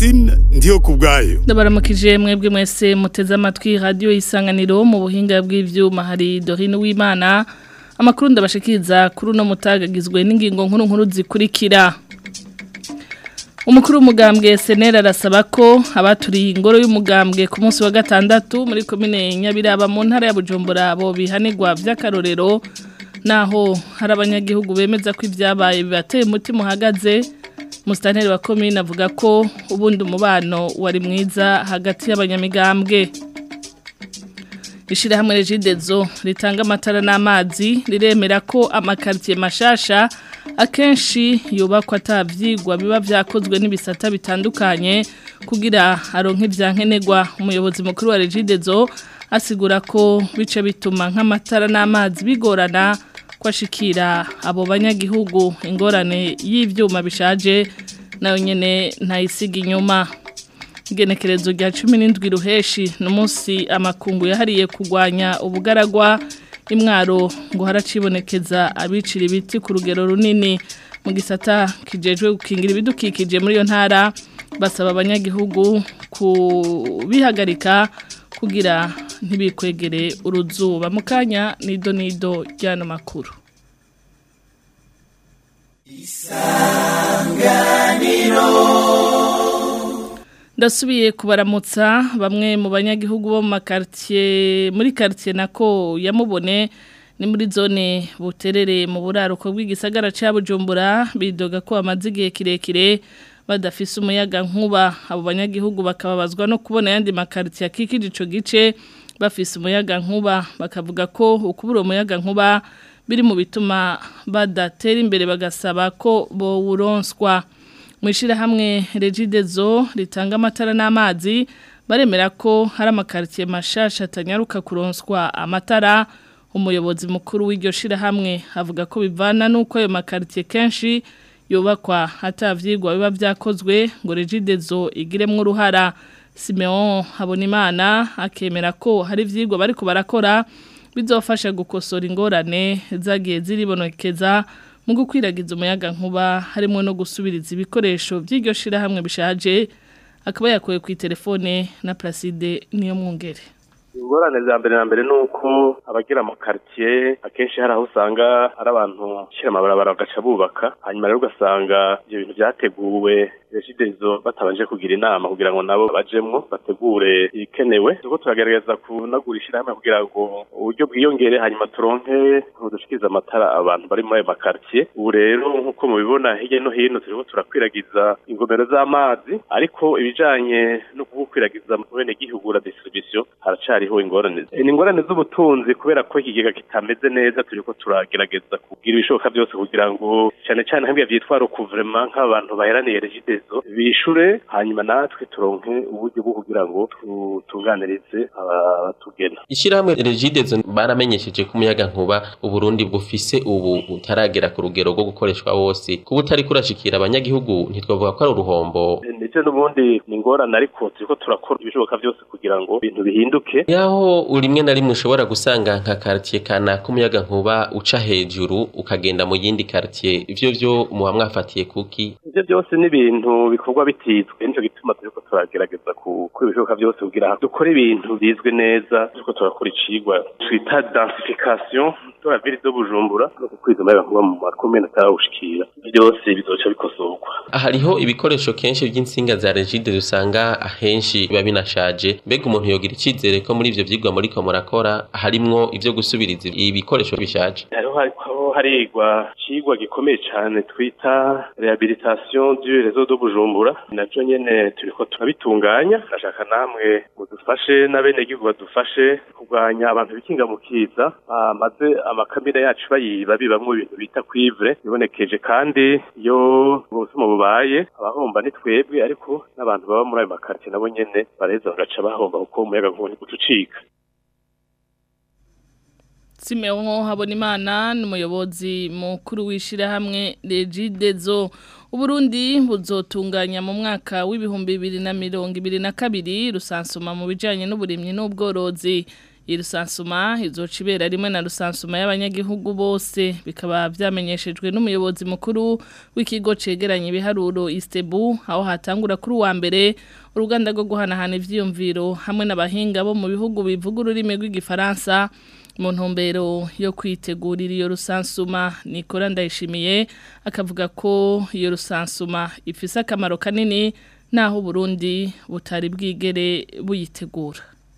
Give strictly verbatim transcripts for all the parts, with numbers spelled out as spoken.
Francine ndiyo kubgayo. Ndabaramukije mwebwe mwese muteze amatwi radio Isanganiro mu buhinga bw'ivyuma hari Dorine Wimana. Amakuru ndabashikiriza kuri no mutagagizwe n'ingingo nkuru nkuru zikurikira. Umukuru w'umugambwe S N L arasaba ko abaturiye ingoro y'umugambwe ku munsi wa gatandatu muri komine Nyabiraba mu ntara ya Bujumbura bo bihanirwa vy'akarorero naho hari abanyagihugu bemeza ko ivyabaye bibateye umutima uhagaze. Musitanteri wa komine avuga ko ubundi umubano wari mwiza hagati y'abanyamigambwe. Ishirahamwe Regidezo ritanga amatara n'amazi riremera ko amakartier mashasha akenshi yubakwa atavyigwa biba vyakozwe n'ibisata bitandukanye kugira aronke ivyankenerwa. Umuyobozi mukuru wa Regidezo asigura ko bice bituma nk'amatara n'amazi bigorana kwashikira abo banyagihugu. Ingorane y'ivyuma bishaje nayo nyene ntayisiga inyuma. Igenekerezo rya cumi n'indwi ruheshi n'umunsi amakungu yahariye kugwanya ubugaragwa imwaro ngo haracibonekeza abicira ibiti ku rugero runini. Mu gisata kijejwe gukingira ibidukikije muri yo ntara basaba abanyagihugu kubihagarika kugira ntibikwegere uruzuba. Mukanya nido nido ryano makuru. Isanganiro. Ndasubiye kubaramutsa bamwe mu banyagihugu bo mu makartier muri quartier nako yamubone ni muri zone buterere mu buraruko bw'igisagara ca Bujumbura bidoga ko amazigiye kirekire badafise umuyaga nkuba. Abo banyagihugu bakababazwa no kubona yandi makartier akikije ico gice bafise umuyaga nkuba, bakavuga ko ukubura umuyaga nkuba biri mu bituma badatera imbere bagasaba ko bo uronswa. Mwishira hamwe Regidezo ritanga amatara n'amazi baremera ko hari amakartier mashasha atanyaruka kuronswa amatara. Umuyobozi mukuru w'iryo shira hamwe avuga ko bivana nuko ayo makartier kenshi yubakwa atavyigwa biba vyakozwe ngo Regidezo igiremwe uruhara. Simeon Habonimana akemera ko hari vyigwa bariko barakora bizofasha gukosora ingorane zagiye ziribonekeza mu gukwiragiza umuyaga nkuba harimo no gusubiriza ibikoresho by'iryo shira hamwe bishaje. Akaba yakoye ku telefone na Placide niyo mwungere. Ingorane za mbere na mbere nuko abagira mu quartier akenshi hari aho usanga ari abantu shira amabarabara bagaca bubaka hanyuma rero ugasanga ibyo bintu byateguwe Regidezo batabanje kugira inama kugira ngo nabo bajemwo bategure ikenewe. Tuko turagerageza kunagurishira hamwe kugira ngo uburyo bwiyongere hanyuma turonke dushikiriza amatara abantu bari muri ayo quartier. Ubu rero nkuko mubibona hirya no hino turiko turakwiragiza ingomero z'amazi ariko ibijanye no kukwiragiza mu bene gihugu la distribution haracari hariho ingorane. Ni ingorane z'ubutunzi kubera ko ikigega kitameze neza turiko turagerageza kugira ibishoboka byose kugira ngo cyane cyane hamwe byitwa recouvrement nk'abantu baheraniye Regidezo bishure hanyuma natwe turonke uburyo bwo kugira ngo tutunganirize abatugena. Ishiramwe Regidezo baramenyesheje ko umuyaga nkuba uburundi bufise ubu utaragera ku rugero rwo gukoreshwa wose kuba utari kurashikira abanyagihugu ntitwavuga ko ari uruhombo. Ndetse n'ubundi ni ingorane ariko turiko turakora ibishoboka byose kugira ngo ibintu bihinduke. Yaho urimwe na rimwe ushobora gusanga nka quartier kana kumuyaga nkuba uca hejuru ukagenda mu yindi quartier ivyo byo muha mwafatiye kuki? Ivyo byose ni ibintu bikorwa bitizwe nico gituma turiko turagerageza kuri ibishoboka byose kugira dukore ibintu bizwe neza turiko turakora icigwa twita densification de la ville de Bujumbura no kwiza umuyaga nkuba mu makomune atawushikira byose bizoca bikosorwa. Hariho ibikoresho kenshi by'insinga za Regidezo usanga ahenshi biba binashaje. Mbega umuntu yogira icizere ko muri ivyo vyigwa muri ko murakora harimwo ivyo gusubiriza ibikoresho bishaje? Hariho harigwa cigwa gikomeye cyane twita rehabilitation du réseau de Bujumbura naco nyene turiko turabitunganya. Ashaka namwe mudufashe n'abene gihugu badufashe kugwanya abantu bikinga mu kiza amaze amakamera yacu bayiba bibamwe ibintu bita cuivre bibonekeje kandi iyo ubusuma bubaye abahomba ni twebwe ariko n'abantu baba muri ayo makartier nabo nyene bareza bagaca bahomba kuko umuyaga nkuba gutucika. Simeon Habonimana n'umuyobozi mukuru wishira hamwe Regidezo. Uburundi buzotunganya mu mwaka w'ibihumbi bibiri na mirongo ibiri na kabiri rusansuma mu bijanye n'uburimyi n'ubworozi. Irusansuma izoca ibera rimwe na rusansuma y'abanyagihugu bose bikaba vyamenyeshejwe n'umuyobozi mukuru w'ikigo cegeranya ibiharuro Istebu aho hatangura kuri wa mbere uruganda rwo guhanahana ivyiyumviro hamwe n'abahinga bo mu bihugu bivuga ururimi rw'igifaransa mu ntumbero yo kwitegurira iyo rusansuma. Nicola Ndayishimiye akavuga ko iyo rusansuma ifise akamaro kanini naho Burundi butari bwigere buyitegura.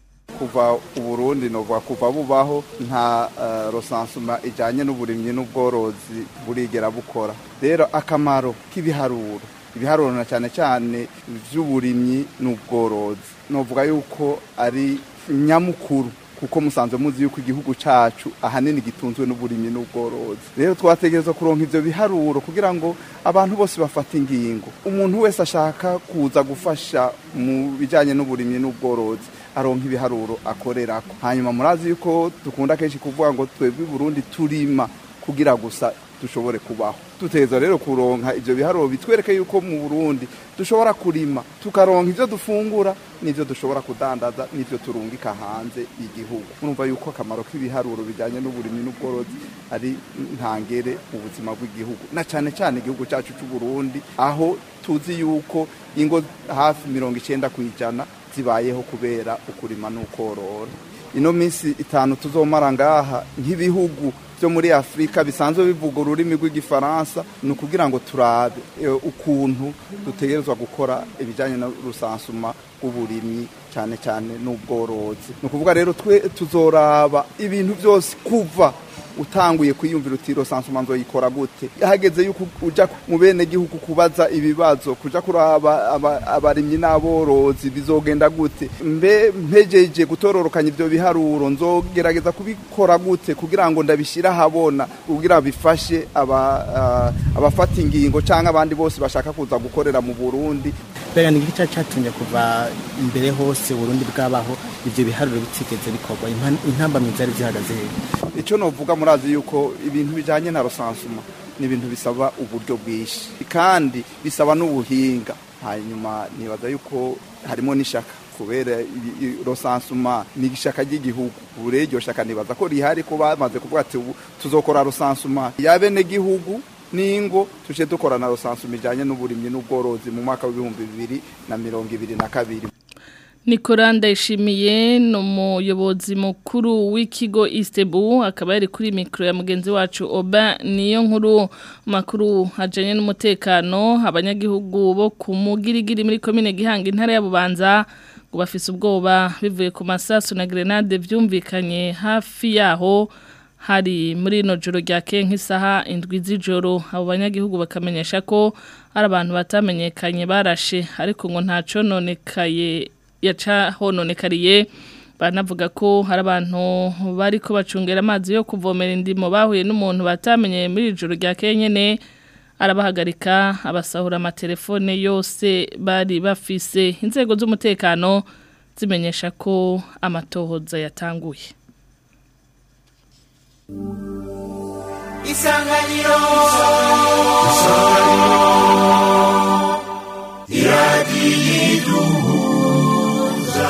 Kuva Uburundi no kuva bubaho nta uh, rosansuma ijanye n'uburimyi n'ubworozi burigera bukora. Rero akamaro k'ibiharuro ibiharuro na cyane cyane vy'uburimyi n'ubworozi novuga yuko ari nyamukuru kuko musanzwe muzi yuko igihugu cacu ahanini gitunzwe n'uburimyi n'ubworozi. Rero twategerezwa kuronka ivyo biharuro kugira ngo abantu bose bafate ingingo. Umuntu wese ashaka kuza gufasha mu bijanye n'uburimyi n'ubworozi aronka ibiharuro akorerako. Hanyuma murazi yuko dukunda kenshi kuvuga ngo twebwe Burundi turima kugira gusa dushobore kubaho. Tuteza rero kuronka ivyo biharuro bitwereke yuko mu Burundi dushobora kurima tukaronka ivyo dufungura n'ivyo dushobora kudandaza n'ivyo turungika hanze igihugu. Murumva yuko akamaro k'ibiharuro bijanye n'uburimyi n'ubworozi ari ntangere mu buzima bw'igihugu na cyane cyane igihugu cyacu cy'u Burundi aho tuzi yuko ingo hafi mirongo icenda kwijana zibayeho kubera ukurima n'ukorora. Ino minsi itanu tuzomara ngaha nk'ibihugu byo muri Afrika bisanzwe bivuga ururimi rw'igifaransa no kugira ngo turabe e, ukuntu dutegerezwa gukora ibijanye na rusansuma uburimyi cyane cyane n'ubworozi. No kuvuga rero twe tuzoraba ibintu byose kuva utanguye kwiyumvira uti rosansuma nzoyikora gute, hageze yuko uja mu bene gihugu kubaza ibibazo, kuja kuraba abarimyi n'aborozi bizogenda gute, mbe mpejeje gutororokanya ivyo biharuro nzogerageza kubikora gute kugira ngo ndabishira habona kugira bifashe aba uh, abafata ingingo canke abandi bose bashaka kuza gukorera mu Burundi. Bega ni gica catumye kuva imbere hose Burundi bwabaho ivyo biharuro bitigeze bikorwa intamba mizari zihagaze. Ico novuga murazi yuko ibintu bijanye na rosansuma ni ibintu bisaba uburyo bwishi kandi bisaba n'ubuhinga. Hanyuma nibaza yuko harimo nishaka kubera rosansuma ni gishaka ry'igihugu. Burejyo shaka nibaza ko rihari ko bamaze kuvuga ati tuzokora rosansuma yabene gihugu ningo tuje dukora na rosansuma ijanye n'uburimyi n'ubworozi mu mwaka w'ibihumbi bibiri na mirongo ibiri na kabiri. Nicola Ndayishimiye no muyobozi mukuru w'ikigo Istebu akaba yari kuri mikro ya mugenzi wacu Oba niyo nkuru makuru ajanye n'umutekano. Abanyagihugu bo ku Mugirigiri muri commune Gihanga intara ya Bubanza ngo bafise ubwoba bivuye ku masasu na grenade vyumvikanye hafi yaho hari muri no joro rya nk'isaha indwi z'ijoro. Abo banyagihugu bakamenyesha ko ari abantu batamenyekanye barashe ariko ngo ntaco nonekaye yaca hononekariye. Banavuga ko hari abantu bariko bacungera amazi yo kuvomera indimo bahuye n'umuntu batamenye muri ijoro rya kenyene arabahagarika abasahura amatelefone yose bari bafise. Inzego z'umutekano zimenyesha ko amatohoza yatanguye. Isanganiro Isanganiro Iradiyiduhuza.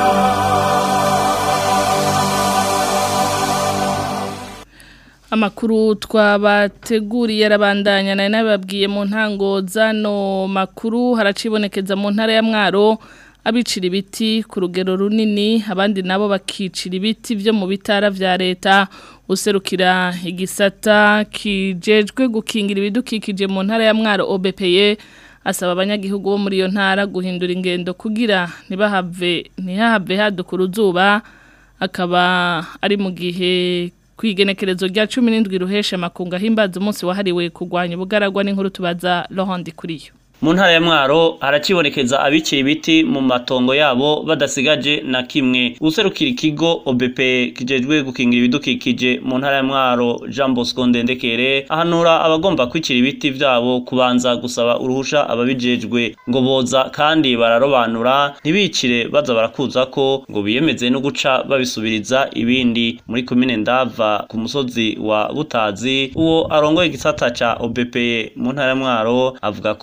Amakuru twabateguriye arabandanya na nababwiye mu ntango zano makuru haracibonekeza mu ntara ya Mwaro abicira ibiti ku rugero runini abandi nabo bakicira ibiti byo mu bitara vya leta. Userukira igisata kijejwe gukingira ibidukikije mu ntara ya Mwaro O B P E asaba abanyagihugu bo muri iyo ntara guhindura ingendo kugira ntibahave ntihave hadukura uzuba. Akaba ari mu gihe kwigenekerezo rya cumi n'indwi ruhesha makunga himbaza umunsi wahariwe kugwanya ubugaragwa n'inkuru tubaza Laurent Kuriyo. Mu ntara ya Mwaro haracibonekeza abikira ibiti mu matongo yabo badasigaje na kimwe. Userukira ikigo O B P E kijejwe gukingira ibidukikije mu ntara ya Mwaro Jean Bosco Ndendekere ahanura abagomba kwicira ibiti vyabo kubanza gusaba uruhusha ababijejwe ngo boza kandi bararobanura ntibicire baza barakuza ko ngo biyemeze no guca babisubiriza ibindi. Muri commune Ndava ku musozi wa Butazi uwo arongoye igisata ca O B P E mu ntara ya Mwaro avuga ko imiryango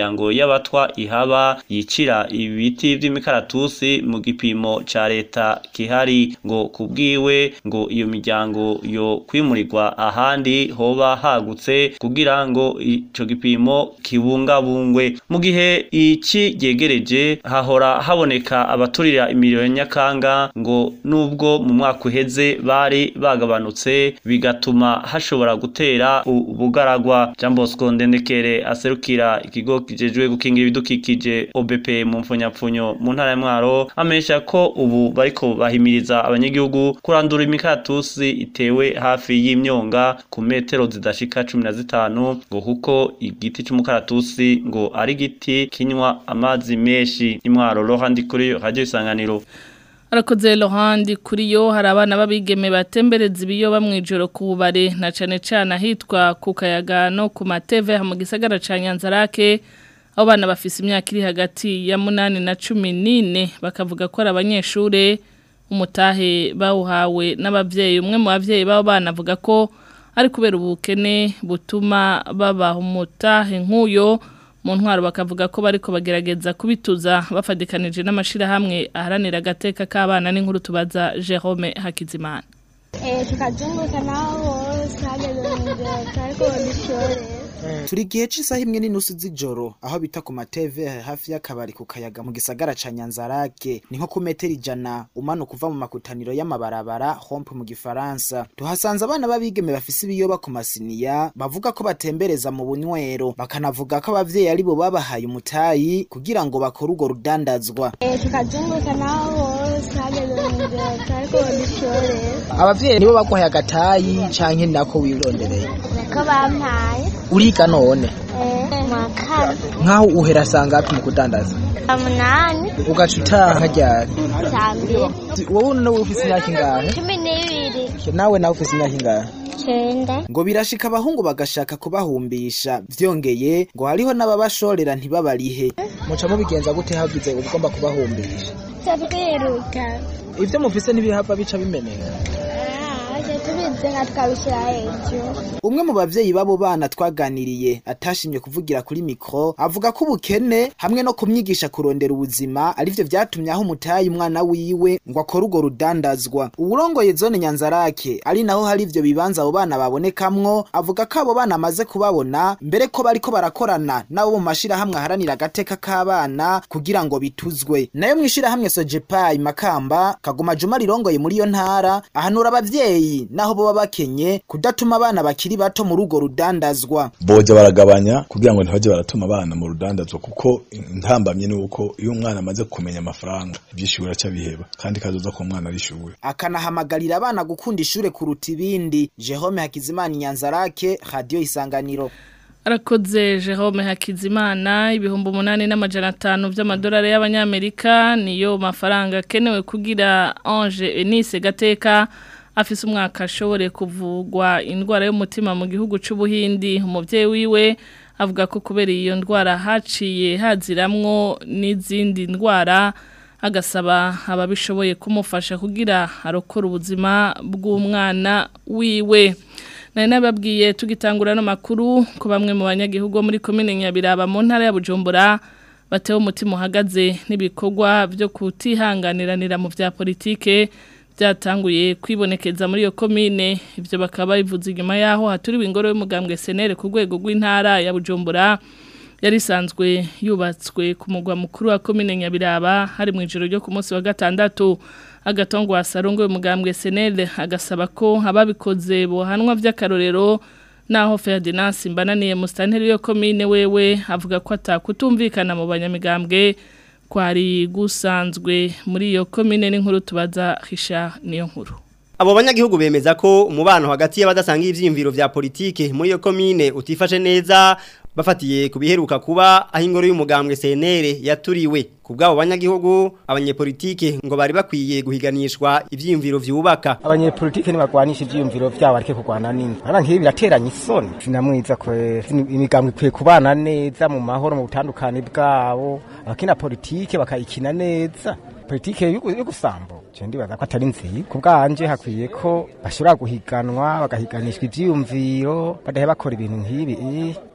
imiryango y'abatwa ihaba yicira ibiti vy'imikaratusi mu gipimo ca leta kihari ngo kubwiwe ngo iyo miryango yo kwimurirwa ahandi hoba hagutse kugira ngo ico gipimo kibungabungwe mu gihe iki gegereje hahora haboneka abaturira imiriro ya Nyakanga ngo nubwo mu mwaka uheze bari bagabanutse bigatuma hashobora gutera ubugaragwa. Jean Bosco Ndendekere aserukira ikigo kijejwe gukingira ibidukikije O B P mu mfunyapfunyo mu ntara ya Mwaro amesha ko ubu bariko bahimiriza abanyagihugu kurandura imikaratusi itewe hafi y'imyonga ku metero zidashika cumi na zitanu ngo kuko igiti c'umukaratusi ngo ari giti kinywa amazi menshi. Imwaro Laurent kuri Radio Isanganiro. Arakoze Laurent kuri yo hari abana babigeme batembereza ibiyoba mwijoro ku bubare na cane cane ahitwa ku Kayaga no ku Mateve mu gisagara ca Nyanzarake. Abo bana bafise imyaka iri hagati ya munani na cumi n'ine bakavuga ko ari abanyeshure umutahe bawuhawe n'abavyeyi. Umwe mu bavyeyi babo bana avuga ko ari kubera ubukene butuma babaha umutahe nk'uyo. Mu ntwaro bakavuga ko bariko bagerageza kubituza bafadikanije n'amashirahamwe aharanira agateka k'abana n'inkuru tubaza Jerome Hakizimana. Eh tukazunguka naho sageze mu tariko bishore. Turi gihe c'isaha imwe n'inusu z'ijoro aho bita ku Mateve hafi y'akabari ku Kayaga mu gisagara ca Nyanzarake ni nko ku metero ijana umanuka kuva mu makutaniro y'amabarabara hompe mu gifaransa. Tuhasanze abana babigeme bafise ibiyoba ku masiniya bavuga ko batembereza mu bunywero bakanavuga ko abavyeyi ari bo babahaye umutayi kugira ngo bakore ugo rudandazwa. Eh tukazunguka naho sageze mu tariko bishore. Abavyeyi nibo baguhaye agatayi canke nako wirondereye. Ko bampaye Uriga none eh mwakana nkaho uhera sangapi mu kudandaza amunani ugacuta hajya sambi wowe nawe ufise imyaka ingahe cumi n'ibiri nawe nawe ufise imyaka ingahe cenda ngo birashika abahungu bagashaka kubahumbisha vyongeye ngo hariho n'ababashorera ntibabarihe muca mubigenza gute hagize ugomba kubahumbisha tabwiruka ivyo mufise ntibihava bica bimeneka. Umwe mu bavyeyi babo bana twaganiriye atashimye kuvugira kuri mikro avuga ko ubukene hamwe no kumyigisha kurondera ubuzima arivyo vyatumye aho umutayi umwana wiwe ngo akore ugo rudandazwa. Uburongoye zone Nyanzarake ari naho hari ivyo bibanza abo bana babonekamwo avuga ko abo bana amaze kubabona mbere ko bariko barakorana nabo mu mashira hamwe aharanira agateka k'abana kugira ngo bituzwe. Nayo mwishira hamwe Sojepai Makamba Kaguma Juma rirongoye muri yo ntara ahanura abavyeyi naho bo bakenye kudatuma abana bakiri bato mu rugo rudandazwa. Boje baragabanya kugira ngo ntibaje baratuma abana mu rudandazwa kuko ntambamye nuko iyo umwana amaze kumenya amafaranga byishura cha biheba kandi kazoza ko umwana arishuwe. Akanahamagarira abana gukunda ishure kuruta ibindi. Jerome Hakizimana Nyanzarake Radio Isanganiro. Arakoze Jerome Hakizimana. Ibihumbi umunani n'amajana atanu vy'amadolari y'abanyamerika niyo mafaranga kenewe kugira Ange Eunice Gateka afise umwaka ashobore kuvugwa indwara y'umutima mu gihugu c'Ubuhindi. Umuvyeyi wiwe avuga ko kubera iyo ndwara haciye haziramwo n'izindi ndwara agasaba ababishoboye kumufasha kugira arokora ubuzima bw'umwana wiwe. Nari nababwiye tugitangura no makuru ko bamwe mu banyagihugu muri komine Nyabiraba mu ntara ya Bujumbura batewe umutima uhagaze n'ibikorwa byo kutihanganiranira mu vya politike byatanguye kwibonekeza muri iyo komine. Ivyo bakaba bivuze inyuma yaho haturiwe ingoro y'umugambwe Senere ku rwego rw'intara ya Bujumbura yari sanzwe yubatswe ku mugwa mukuru wa komine Nyabiraba hari mu ijoro ryo ku munsi wa gatandatu. Agatongo wasarongo y'umugambwe Senere agasaba ko ababikoze bohanwa vy'akarorero naho Ferdinand Simbananiye mustanteri yo komine wewe avuga ko atakutumvikana mu banyamigambwe kwari gusanzwe muri iyo komine n'inkuru tubaza Hisha niyo nkuru. Abo banyagihugu bemeza ko umubano hagati y'abadasanga ivyimviro vya politike muri iyo komine utifashe neza bafatiye kubiheruka kuba aho ingoro y'umugambwe Senere yaturiwe. Kubwabo banyagihugu abanyepolitike ngo bari bakwiye guhiganishwa ivyimviro vyubaka. Abanyepolitike ni bagwanisha ivyimviro vyabo ariko kugwana n'indi. Ara nkibi birateranya isoni. Sinamwiza ko imigambwe ikwiye kubana neza mu mahoro mu butandukane bwabo. Abakina politike bakayikina neza. Politike yo gusambo cendi baza ko atari nzi kubwanje hakwiye ko bashobora guhiganwa bagahiganishwa ivyumviro badahe bakora ibintu nkibi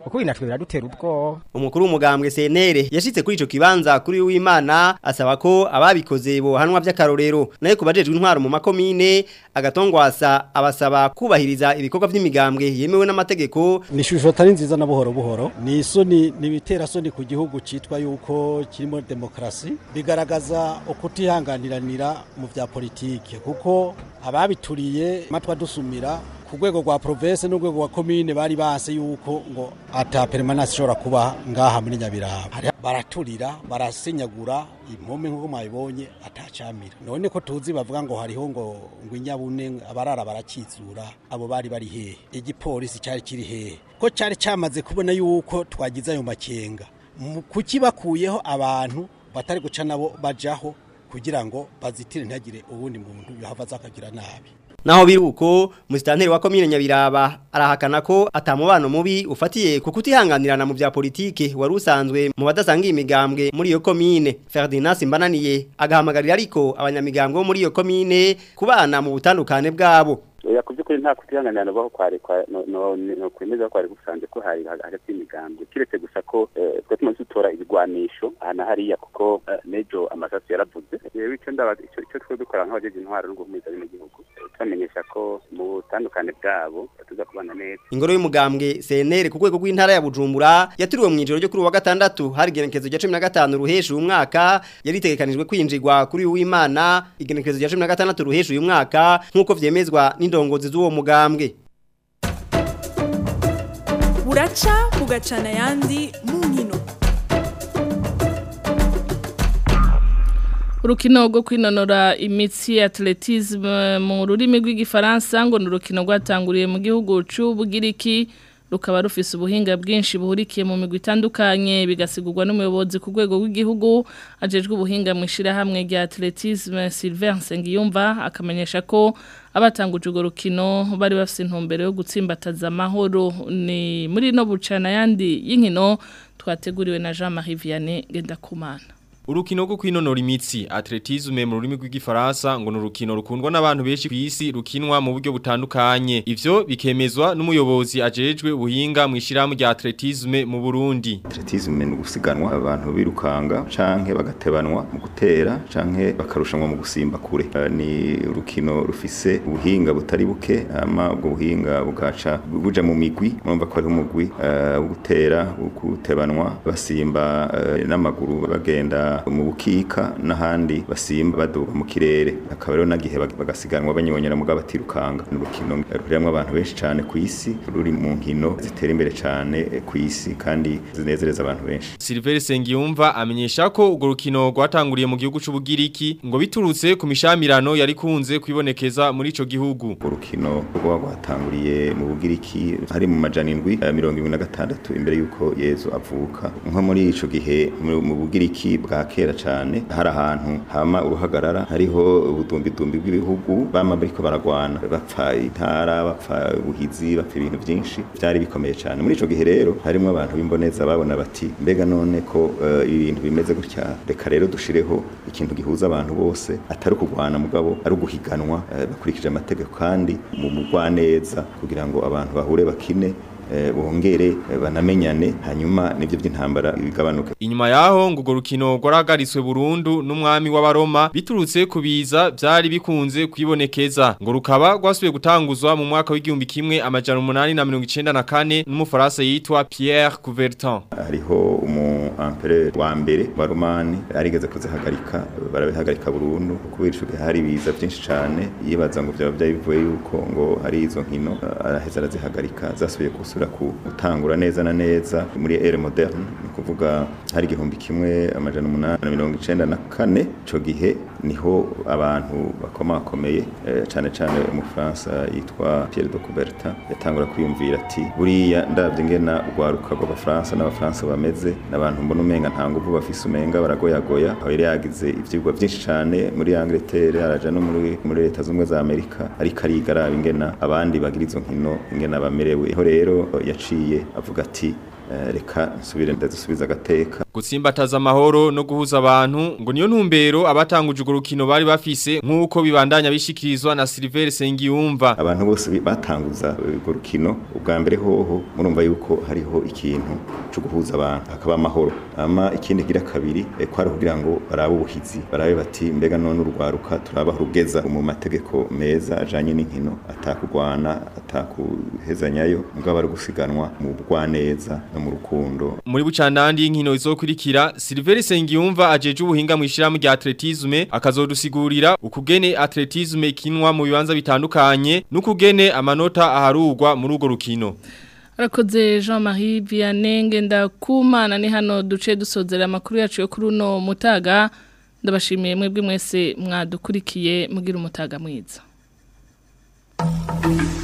kuko binatwe biradutera ubwoba. Umukuru w'umugambwe C N L yashitse kuri ico kibanza kuri w'Imana asaba ko ababikoze bo hanwa by'akarorero naye kubajejwe intwaro mu makomine agatongwasa abasaba kubahiriza ibikorwa by'imigambwe yemewe n'amategeko. Nishusho atari nziza na buhoro buhoro ni isoni nibitera soni ku gihugu citwa yuko kirimo demokrasi bigaragaza ukutihanganiranira mu vya politike kuko ababituriye matwa dusumira ku rwego rwa province n'urwego rwa commune bari base yuko ngo ata permanence ishobora kuba ngaha muri Nyabiraba baraturira barasinyagura impome nkuko mwabibonye atacamira none ko tuzi bavuga ngo hariho ngo ngo inyabune abarara barakizura abo bari bari hehe igipolisi cyari kiri hehe ko cyari cyamaze kubona yuko twagize ayo makenga kuki bakuyeho abantu batari guca nabo bajaho kugira ngo bazitire ntagire ubundi muntu yahava zakagira nabi. Naho biruko musitanteri wa komine Nyabiraba arahakana ko atamubano mubi ufatiye kukutihanganirana mu bya politike wari usanzwe mu badasanga imigambwe muri iyo komine. Ferdinand Simbananiye agahamagarira ariko abanyamigambwe bo muri iyo komine kubana mu butandukane bwabo. Yakuvye ko nta kutihanganirana baho kware kwa no no, no kwemeza ko ari gusanze ko hari hagati y'imigambwe kiretse gusa ko twe tumaze tutora ibigwanisho ahana hariya kuko nejo amasasu yaravuze yewe icyo ndaba icyo twe dukora nk'abajeje intwaro no guhumiza bino gihugu twamenyesha ko mu butandukane bwabo tuza kubana neza. Ingoro y'umugambwe C N L ku rwego rw'intara ya Bujumbura yaturiwe mu ijoro ryo kuri wa gatandatu hari igenekerezo rya cumi na gatanu ruhesha uyu mwaka yari itegekanijwe kwinjirwa kuri w'Imana igenekerezo rya cumi na gatandatu ruhesha uyu mwaka nkuko vyemezwa n'indongozi z'uwo mugambwe. Buraca bugacana yandi mu nkino. Urukino rwo kwinonora imitsi atletisme mu rurimi rw'igifaransa ngo n'urukino rwatanguriye mu gihugu c'Ubugiriki rukaba rufise ubuhinga bwinshi buhurikiye mu migwi itandukanye bigasigurwa n'umuyobozi ku rwego rw'igihugu ajejwe ubuhinga mu ishirahamwe rya atletisme Sylvain Sengiyumva akamenyesha ko abatanguje urwo rukino bari bafise intumbero yo gutsimbataza amahoro ni muri no bucana yandi y'inkino twateguriwe na Jean-Marie Vianney Gendakumana. Urukino rwo kwinonora imitsi atletisme mu rurimi rw'igifaransa ngo n'urukino rukundwa n'abantu benshi ku isi rukinwa mu buryo butandukanye. Ivyo bikemezwa n'umuyobozi ajejwe ubuhinga mu ishirahamwe rya atletisme mu Burundi. Atletisme ni gusiganwa abantu birukanga canke bagatebanwa mu gutera canke bakarushanwa mu gusimba kure. Uh, ni urukino rufise ubuhinga butari buke ama ubwo buhinga bugaca buja mu migwi murumva ko ari umugwi uh, wo gutera gutebanwa basimba uh, n'amaguru bagenda mu bukika n'ahandi basimba baduga mu kirere akaba rero nagihe bagasiganwa banyonyera mu gabatirukanga n'urukino rurimwe abantu benshi cyane ku isi ruri mu nkino zitera imbere cyane ku isi kandi zinezereza abantu benshi. Sylvain Sengiyumva amenyesha ko urwo rukino rwatanguriye mu gihugu c'Ubugiriki ngo biturutse ku mishamirano yari kunze kwibonekeza muri ico gihugu. Urukino rwatanguriye mu Bugiriki hari mu majana indwi mirongo ibiri na gatandatu imbere yuko Yezu avuka nko muri ico gihe mu Bugiriki bwa kera cyane hari ahantu hama uruhagarara hariho ubudumbidumbi bw'ibihugu bama bariko baragwana bapfa intara bapfa ubuhizi bapfa ibintu byinshi byari bikomeye cyane muri ico gihe rero harimo abantu b'imboneza babona bati mbega none ko uh, ibintu bimeze gutya reka rero dushireho ikintu gihuza abantu bose atari kugwana mugabo ari guhiganwa uh, bakurikije amategeko kandi mu mugwaneza kugira ngo abantu bahure bakine bongere banamenyane hanyuma nivyo by'intambara bigabanuka. Inyuma yaho ngo urwo rukino rwaragariswe burundu n'umwami w'abaroma biturutse kubiza byari bikunze kwibonekeza ngo rukaba rwasubiye gutanguzwa mu mwaka w'igihumbi kimwe amajana umunani na mirongo icenda na kane n'umufaransa yitwa Pierre Coubertin. Hariho umu empereur wa mbere wa Romani arigeze kuzihagarika barabihagarika burundu kubera ico hari biza byinshi cyane yibaza ngo byaba byabivuye yuko ngo hari izo nkino araheza arazihagarika zasubiye kusura gutangura neza na neza muri ere moderne kuvuga hari igihumbi kimwe amajana umunani na mirongo icenda na kane ico gihe niho abantu bakomakomeye e, cyane cyane mu France yitwa Pierre de Coubertin yatangura kwiyumvira ati buriya ndavye ngena urwaruka rw'abafaransa n'abafaransa bameze n'abantu mbona umenga nta nguvu bafise umenga baragoyagoya aho yari yagize ivyigwa byinshi cyane muri Angleterre araja no muri muri leta z'umwe za Amerika ariko arigaraba ingena abandi bagira izo nkino ingena bamerewe ho rero yaciye avuga ati uh, reka nsubire ndazisubiza agateka gutsimbataza amahoro no guhuza abantu ngo niyo ntumbero abatanguje urukino bari bafise nkuko bibandanya bishikirizwa na Silver Sengiyumva abantu bose batanguza urwo rukino ubwa mbere hoho murumva yuko hariho ikintu cyo guhuza abantu akaba amahoro ama ikindi gira kabiri e, kwari kugira ngo barabe ubuhizi barabe bati mbega none urwaruka turaba rugeza mu mategeko meza ajanye n'inkino atakugwana atakuhezanyayo mugabo ari gusiganwa mu bwaneza no mu rukundo muri bucandandi y'inkino izokurikira Silver Sengiyumva ajeje ubuhinga mu ishiramu rya atletisme akazodusigurira ukugene atletisme ikinwa mu bibanza bitandukanye n'ukugene amanota aharugwa muri urwo rukino Arakoze Jean-Marie Vianney Ngendakumana ni hano duce dusozera amakuru yacu yo kuri uno mutaga ndabashimiye mwebwe mwese mwadukurikiye mugira umutaga mwiza.